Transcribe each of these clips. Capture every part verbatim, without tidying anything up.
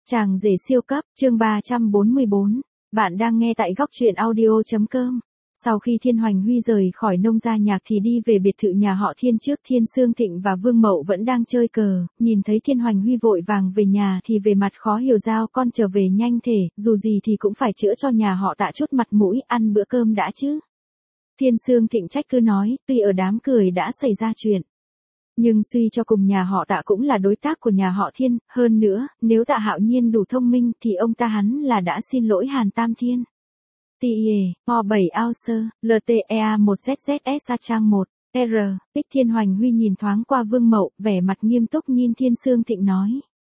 Chàng rể siêu cấp, chương ba trăm bốn mươi bốn. Bạn đang nghe tại góc truyện audio.com. Sau khi Thiên Hoành Huy rời khỏi nông gia nhạc thì đi về biệt thự nhà họ Thiên trước. Thiên Sương Thịnh và Vương Mậu vẫn đang chơi cờ, nhìn thấy Thiên Hoành Huy vội vàng về nhà thì về mặt khó hiểu, giao con trở về nhanh thể, dù gì thì cũng phải chữa cho nhà họ Tạ chút mặt mũi, ăn bữa cơm đã chứ. Thiên Sương Thịnh trách cứ nói, tuy ở đám cười đã xảy ra chuyện, nhưng suy cho cùng nhà họ Tạ cũng là đối tác của nhà họ Thiên, hơn nữa, nếu Tạ Hạo Nhiên đủ thông minh thì ông ta hắn là đã xin lỗi Hàn Tam Thiên. Tie, O bảy Auser, lờ tê e a một Z Z S A trang một, R, Tích. Thiên Hoành Huy nhìn thoáng qua Vương Mậu, vẻ mặt nghiêm túc nhìn Thiên Sương Thịnh nói.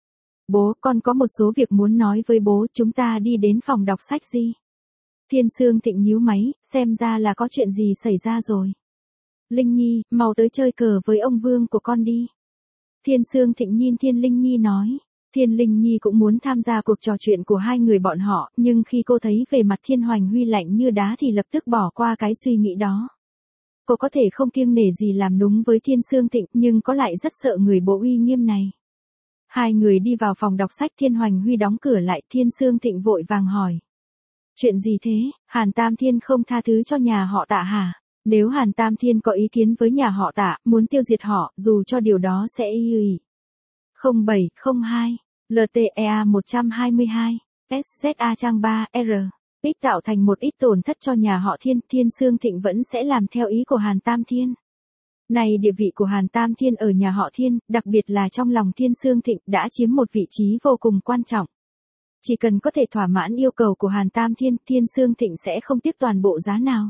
Bố, con có một số việc muốn nói với bố, chúng ta đi đến phòng đọc sách gì? Thiên Sương Thịnh nhíu máy, xem ra là có chuyện gì xảy ra rồi. Linh Nhi, mau tới chơi cờ với ông Vương của con đi. Thiên Sương Thịnh nhìn Thiên Linh Nhi nói. Thiên Linh Nhi cũng muốn tham gia cuộc trò chuyện của hai người bọn họ, nhưng khi cô thấy về mặt Thiên Hoành Huy lạnh như đá thì lập tức bỏ qua cái suy nghĩ đó. Cô có thể không kiêng nể gì làm núng với Thiên Sương Thịnh, nhưng có lại rất sợ người bố uy nghiêm này. Hai người đi vào phòng đọc sách, Thiên Hoành Huy đóng cửa lại. Thiên Sương Thịnh vội vàng hỏi. Chuyện gì thế, Hàn Tam Thiên không tha thứ cho nhà họ Tạ hả? Nếu Hàn Tam Thiên có ý kiến với nhà họ Tạ, muốn tiêu diệt họ, dù cho điều đó sẽ y ỉ. không bảy không hai, lờ tê e a một hai hai, S Z A trang ba, R. Tích tạo thành một ít tổn thất cho nhà họ Thiên, Thiên Sương Thịnh vẫn sẽ làm theo ý của Hàn Tam Thiên. Này, địa vị của Hàn Tam Thiên ở nhà họ Thiên, đặc biệt là trong lòng Thiên Sương Thịnh, đã chiếm một vị trí vô cùng quan trọng. Chỉ cần có thể thỏa mãn yêu cầu của Hàn Tam Thiên, Thiên Sương Thịnh sẽ không tiếc toàn bộ giá nào.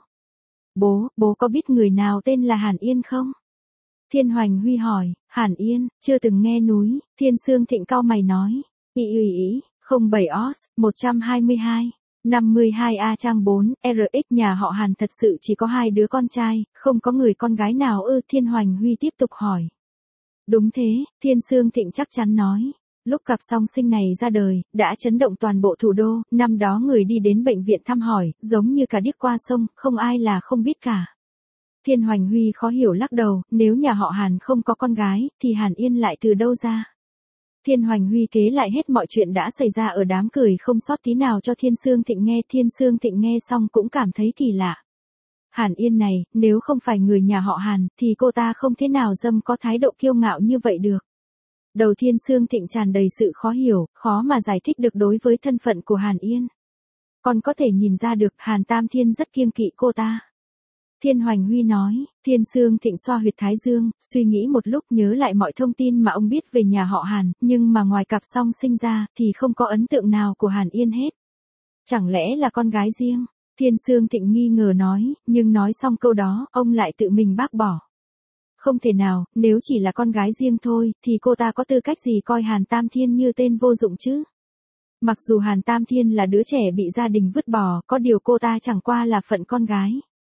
Bố, bố có biết người nào tên là Hàn Yên không? Thiên Hoành Huy hỏi. Hàn Yên, chưa từng nghe núi. Thiên Sương Thịnh cau mày nói. Ý ý ý, không bảy Os, một hai hai, năm hai A trang bốn, R X. Nhà họ Hàn thật sự chỉ có hai đứa con trai, không có người con gái nào ư? Thiên Hoành Huy tiếp tục hỏi. Đúng thế, Thiên Sương Thịnh chắc chắn nói. Lúc cặp song sinh này ra đời, đã chấn động toàn bộ thủ đô, năm đó người đi đến bệnh viện thăm hỏi, giống như cả điếc qua sông, không ai là không biết cả. Thiên Hoành Huy khó hiểu lắc đầu, nếu nhà họ Hàn không có con gái, thì Hàn Yên lại từ đâu ra? Thiên Hoành Huy kể lại hết mọi chuyện đã xảy ra ở đám cười không sót tí nào cho Thiên Sương Thịnh nghe. Thiên Sương Thịnh nghe xong cũng cảm thấy kỳ lạ. Hàn Yên này, nếu không phải người nhà họ Hàn, thì cô ta không thế nào dâm có thái độ kiêu ngạo như vậy được. Đầu Thiên Sương Thịnh tràn đầy sự khó hiểu, khó mà giải thích được đối với thân phận của Hàn Yên. Còn có thể nhìn ra được Hàn Tam Thiên rất kiêng kỵ cô ta. Thiên Hoành Huy nói. Thiên Sương Thịnh xoa huyệt thái dương, suy nghĩ một lúc nhớ lại mọi thông tin mà ông biết về nhà họ Hàn, nhưng mà ngoài cặp song sinh ra, thì không có ấn tượng nào của Hàn Yên hết. Chẳng lẽ là con gái riêng? Thiên Sương Thịnh nghi ngờ nói, nhưng nói xong câu đó, ông lại tự mình bác bỏ. Không thể nào, nếu chỉ là con gái riêng thôi, thì cô ta có tư cách gì coi Hàn Tam Thiên như tên vô dụng chứ? Mặc dù Hàn Tam Thiên là đứa trẻ bị gia đình vứt bỏ, có điều cô ta chẳng qua là phận con gái.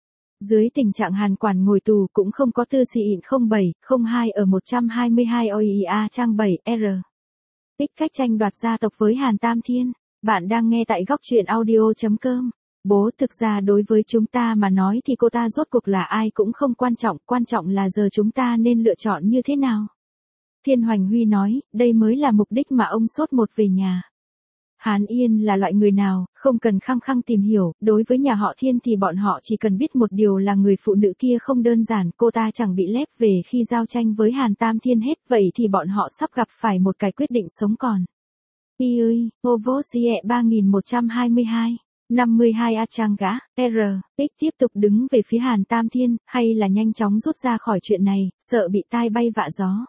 Dưới tình trạng Hàn Quản ngồi tù cũng không có tư xì ịn không bảy không hai ở một hai hai o i a trang bảy, R. Tích cách tranh đoạt gia tộc với Hàn Tam Thiên. Bạn đang nghe tại góc truyện audio.com. Bố, thực ra đối với chúng ta mà nói thì cô ta rốt cuộc là ai cũng không quan trọng, quan trọng là giờ chúng ta nên lựa chọn như thế nào. Thiên Hoành Huy nói, đây mới là mục đích mà ông sốt một về nhà. Hàn Yên là loại người nào, không cần khăng khăng tìm hiểu, đối với nhà họ Thiên thì bọn họ chỉ cần biết một điều là người phụ nữ kia không đơn giản, cô ta chẳng bị lép về khi giao tranh với Hàn Tam Thiên hết, vậy thì bọn họ sắp gặp phải một cái quyết định sống còn. Pi ơi, Ovosie ba một hai hai, năm hai A trang gã, R, X tiếp tục đứng về phía Hàn Tam Thiên, hay là nhanh chóng rút ra khỏi chuyện này, sợ bị tai bay vạ gió.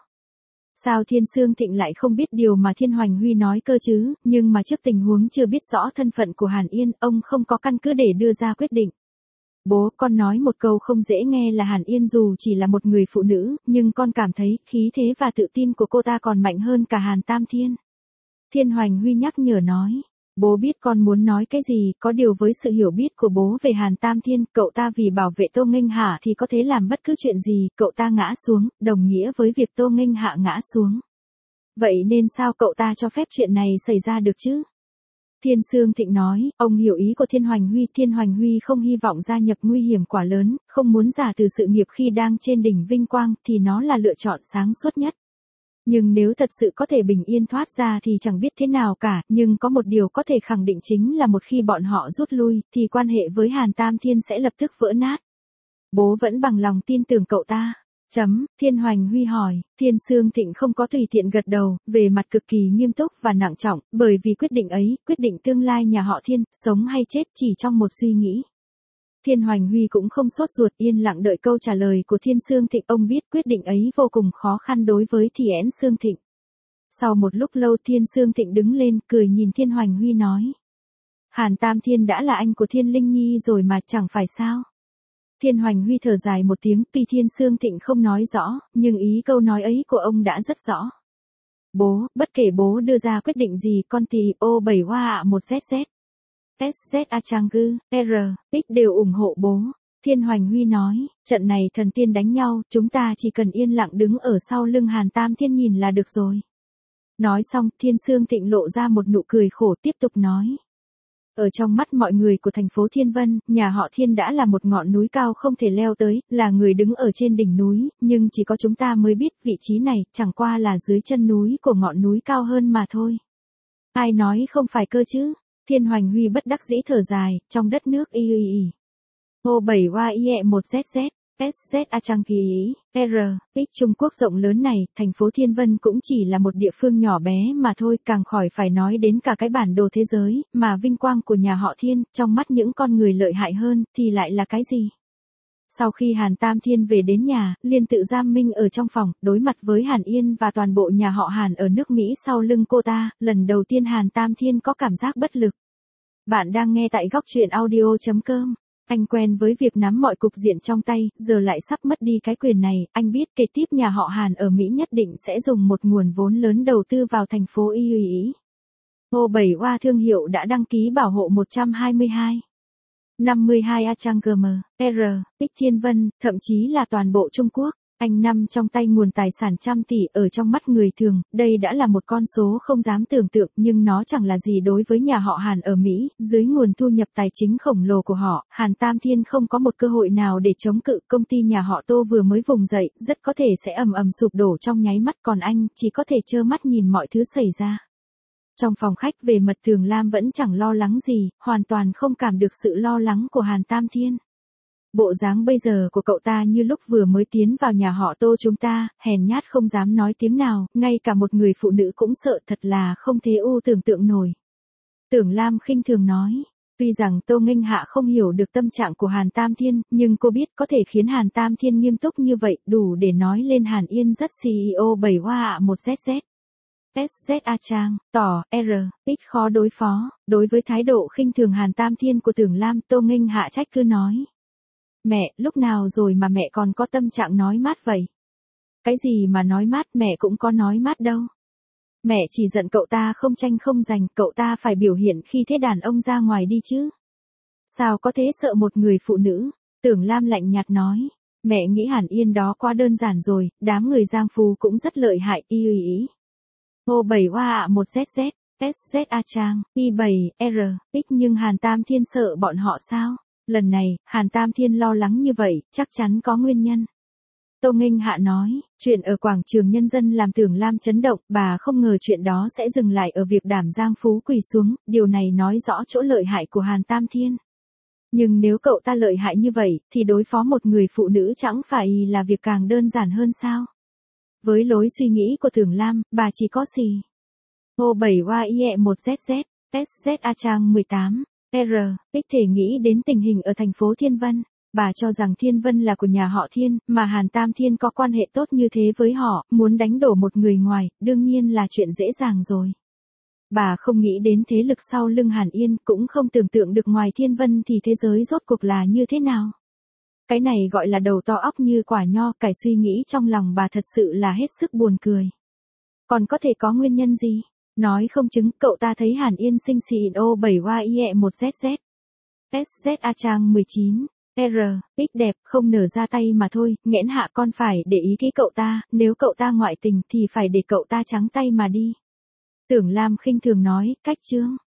Sao Thiên Sương Thịnh lại không biết điều mà Thiên Hoành Huy nói cơ chứ, nhưng mà trước tình huống chưa biết rõ thân phận của Hàn Yên, ông không có căn cứ để đưa ra quyết định. Bố, con nói một câu không dễ nghe là Hàn Yên dù chỉ là một người phụ nữ, nhưng con cảm thấy khí thế và tự tin của cô ta còn mạnh hơn cả Hàn Tam Thiên. Thiên Hoành Huy nhắc nhở nói. Bố biết con muốn nói cái gì, có điều với sự hiểu biết của bố về Hàn Tam Thiên, cậu ta vì bảo vệ Tô Nghênh Hạ thì có thể làm bất cứ chuyện gì, cậu ta ngã xuống, đồng nghĩa với việc Tô Nghênh Hạ ngã xuống. Vậy nên sao cậu ta cho phép chuyện này xảy ra được chứ? Thiên Sương Thịnh nói, ông hiểu ý của Thiên Hoành Huy, Thiên Hoành Huy không hy vọng gia nhập nguy hiểm quá lớn, không muốn giả từ sự nghiệp khi đang trên đỉnh vinh quang, thì nó là lựa chọn sáng suốt nhất. Nhưng nếu thật sự có thể bình yên thoát ra thì chẳng biết thế nào cả, nhưng có một điều có thể khẳng định chính là một khi bọn họ rút lui, thì quan hệ với Hàn Tam Thiên sẽ lập tức vỡ nát. Bố vẫn bằng lòng tin tưởng cậu ta. Chấm, Thiên Hoành Huy hỏi, Thiên Sương Thịnh không có tùy tiện gật đầu, về mặt cực kỳ nghiêm túc và nặng trọng, bởi vì quyết định ấy, quyết định tương lai nhà họ Thiên, sống hay chết chỉ trong một suy nghĩ. Thiên Hoành Huy cũng không sốt ruột, yên lặng đợi câu trả lời của Thiên Sương Thịnh, ông biết quyết định ấy vô cùng khó khăn đối với Thiên Sương Thịnh. Sau một lúc lâu Thiên Sương Thịnh đứng lên, cười nhìn Thiên Hoành Huy nói. Hàn Tam Thiên đã là anh của Thiên Linh Nhi rồi mà chẳng phải sao. Thiên Hoành Huy thở dài một tiếng, tuy Thiên Sương Thịnh không nói rõ, nhưng ý câu nói ấy của ông đã rất rõ. Bố, bất kể bố đưa ra quyết định gì, con thì ô bảy hoa ạ một Z Z. S Z A Trang Gư, R, X đều ủng hộ bố. Thiên Hoành Huy nói, trận này thần tiên đánh nhau, chúng ta chỉ cần yên lặng đứng ở sau lưng Hàn Tam Thiên nhìn là được rồi. Nói xong, Thiên Sương Thịnh lộ ra một nụ cười khổ tiếp tục nói. Ở trong mắt mọi người của thành phố Thiên Vân, nhà họ Thiên đã là một ngọn núi cao không thể leo tới, là người đứng ở trên đỉnh núi, nhưng chỉ có chúng ta mới biết vị trí này chẳng qua là dưới chân núi của ngọn núi cao hơn mà thôi. Ai nói không phải cơ chứ? Thiên Hoành Huy bất đắc dĩ thở dài, trong đất nước y y y. ô bảy hoa i e một Z Z. S Z A Trang Kỳ Ý, R, X Trung Quốc rộng lớn này, thành phố Thiên Vân cũng chỉ là một địa phương nhỏ bé mà thôi, càng khỏi phải nói đến cả cái bản đồ thế giới, mà vinh quang của nhà họ Thiên, trong mắt những con người lợi hại hơn, thì lại là cái gì? Sau khi Hàn Tam Thiên về đến nhà, liền tự giam mình ở trong phòng, đối mặt với Hàn Yên và toàn bộ nhà họ Hàn ở nước Mỹ sau lưng cô ta, lần đầu tiên Hàn Tam Thiên có cảm giác bất lực. Bạn đang nghe tại góc truyện audio chấm com. Anh quen với việc nắm mọi cục diện trong tay, giờ lại sắp mất đi cái quyền này, anh biết kế tiếp nhà họ Hàn ở Mỹ nhất định sẽ dùng một nguồn vốn lớn đầu tư vào thành phố Y Ý. ô bảy hoa thương hiệu đã đăng ký bảo hộ một trăm hai mươi hai. năm mươi hai A Trang G M, R, X Thiên Vân, thậm chí là toàn bộ Trung Quốc. Anh nằm trong tay nguồn tài sản trăm tỷ, ở trong mắt người thường, đây đã là một con số không dám tưởng tượng, nhưng nó chẳng là gì đối với nhà họ Hàn ở Mỹ, dưới nguồn thu nhập tài chính khổng lồ của họ, Hàn Tam Thiên không có một cơ hội nào để chống cự, công ty nhà họ Tô vừa mới vùng dậy, rất có thể sẽ ầm ầm sụp đổ trong nháy mắt, còn anh chỉ có thể trơ mắt nhìn mọi thứ xảy ra. Trong phòng khách về mật Thường Lam vẫn chẳng lo lắng gì, hoàn toàn không cảm được sự lo lắng của Hàn Tam Thiên. Bộ dáng bây giờ của cậu ta như lúc vừa mới tiến vào nhà họ Tô chúng ta, hèn nhát không dám nói tiếng nào, ngay cả một người phụ nữ cũng sợ, thật là không thể u tưởng tượng nổi. Tưởng Lam khinh thường nói, tuy rằng Tô Nghênh Hạ không hiểu được tâm trạng của Hàn Tam Thiên, nhưng cô biết có thể khiến Hàn Tam Thiên nghiêm túc như vậy, đủ để nói lên Hàn Yên rất C E O bảy hoa ạ một Z Z. S Z A Trang, tỏ, R, X khó đối phó, đối với thái độ khinh thường Hàn Tam Thiên của Tưởng Lam, Tô Nghênh Hạ trách cứ nói. Mẹ, lúc nào rồi mà mẹ còn có tâm trạng nói mát vậy? Cái gì mà nói mát, mẹ cũng có nói mát đâu. Mẹ chỉ giận cậu ta không tranh không giành, cậu ta phải biểu hiện khi thế đàn ông ra ngoài đi chứ. Sao có thế sợ một người phụ nữ? Tưởng Lam lạnh nhạt nói. Mẹ nghĩ Hàn Yên đó quá đơn giản rồi, đám người Giang Phú cũng rất lợi hại, y ý. ô bảy hoa ạ một Z Z, S Z A Trang, Y bảy, R, X nhưng Hàn Tam Thiên sợ bọn họ sao? Lần này, Hàn Tam Thiên lo lắng như vậy, chắc chắn có nguyên nhân. Tô Nghênh Hạ nói, chuyện ở quảng trường Nhân dân làm Tưởng Lam chấn động, bà không ngờ chuyện đó sẽ dừng lại ở việc đảm Giang Phú quỳ xuống, điều này nói rõ chỗ lợi hại của Hàn Tam Thiên. Nhưng nếu cậu ta lợi hại như vậy, thì đối phó một người phụ nữ chẳng phải là việc càng đơn giản hơn sao? Với lối suy nghĩ của Tưởng Lam, bà chỉ có gì? ô bảy hoa i e một Z Z, S Z A Trang mười tám. R, X thể nghĩ đến tình hình ở thành phố Thiên Vân, bà cho rằng Thiên Vân là của nhà họ Thiên, mà Hàn Tam Thiên có quan hệ tốt như thế với họ, muốn đánh đổ một người ngoài, đương nhiên là chuyện dễ dàng rồi. Bà không nghĩ đến thế lực sau lưng Hàn Yên, cũng không tưởng tượng được ngoài Thiên Vân thì thế giới rốt cuộc là như thế nào. Cái này gọi là đầu to óc như quả nho, cải suy nghĩ trong lòng bà thật sự là hết sức buồn cười. Còn có thể có nguyên nhân gì? Nói không chứng, cậu ta thấy Hàn Yên xinh xịn ô bảy hoa i e một Z Z. S Z A Trang mười chín. R, X đẹp, không nở ra tay mà thôi, nghẽn hạ con phải để ý kỹ cậu ta, nếu cậu ta ngoại tình thì phải để cậu ta trắng tay mà đi. Tưởng Lam khinh thường nói, cách chương.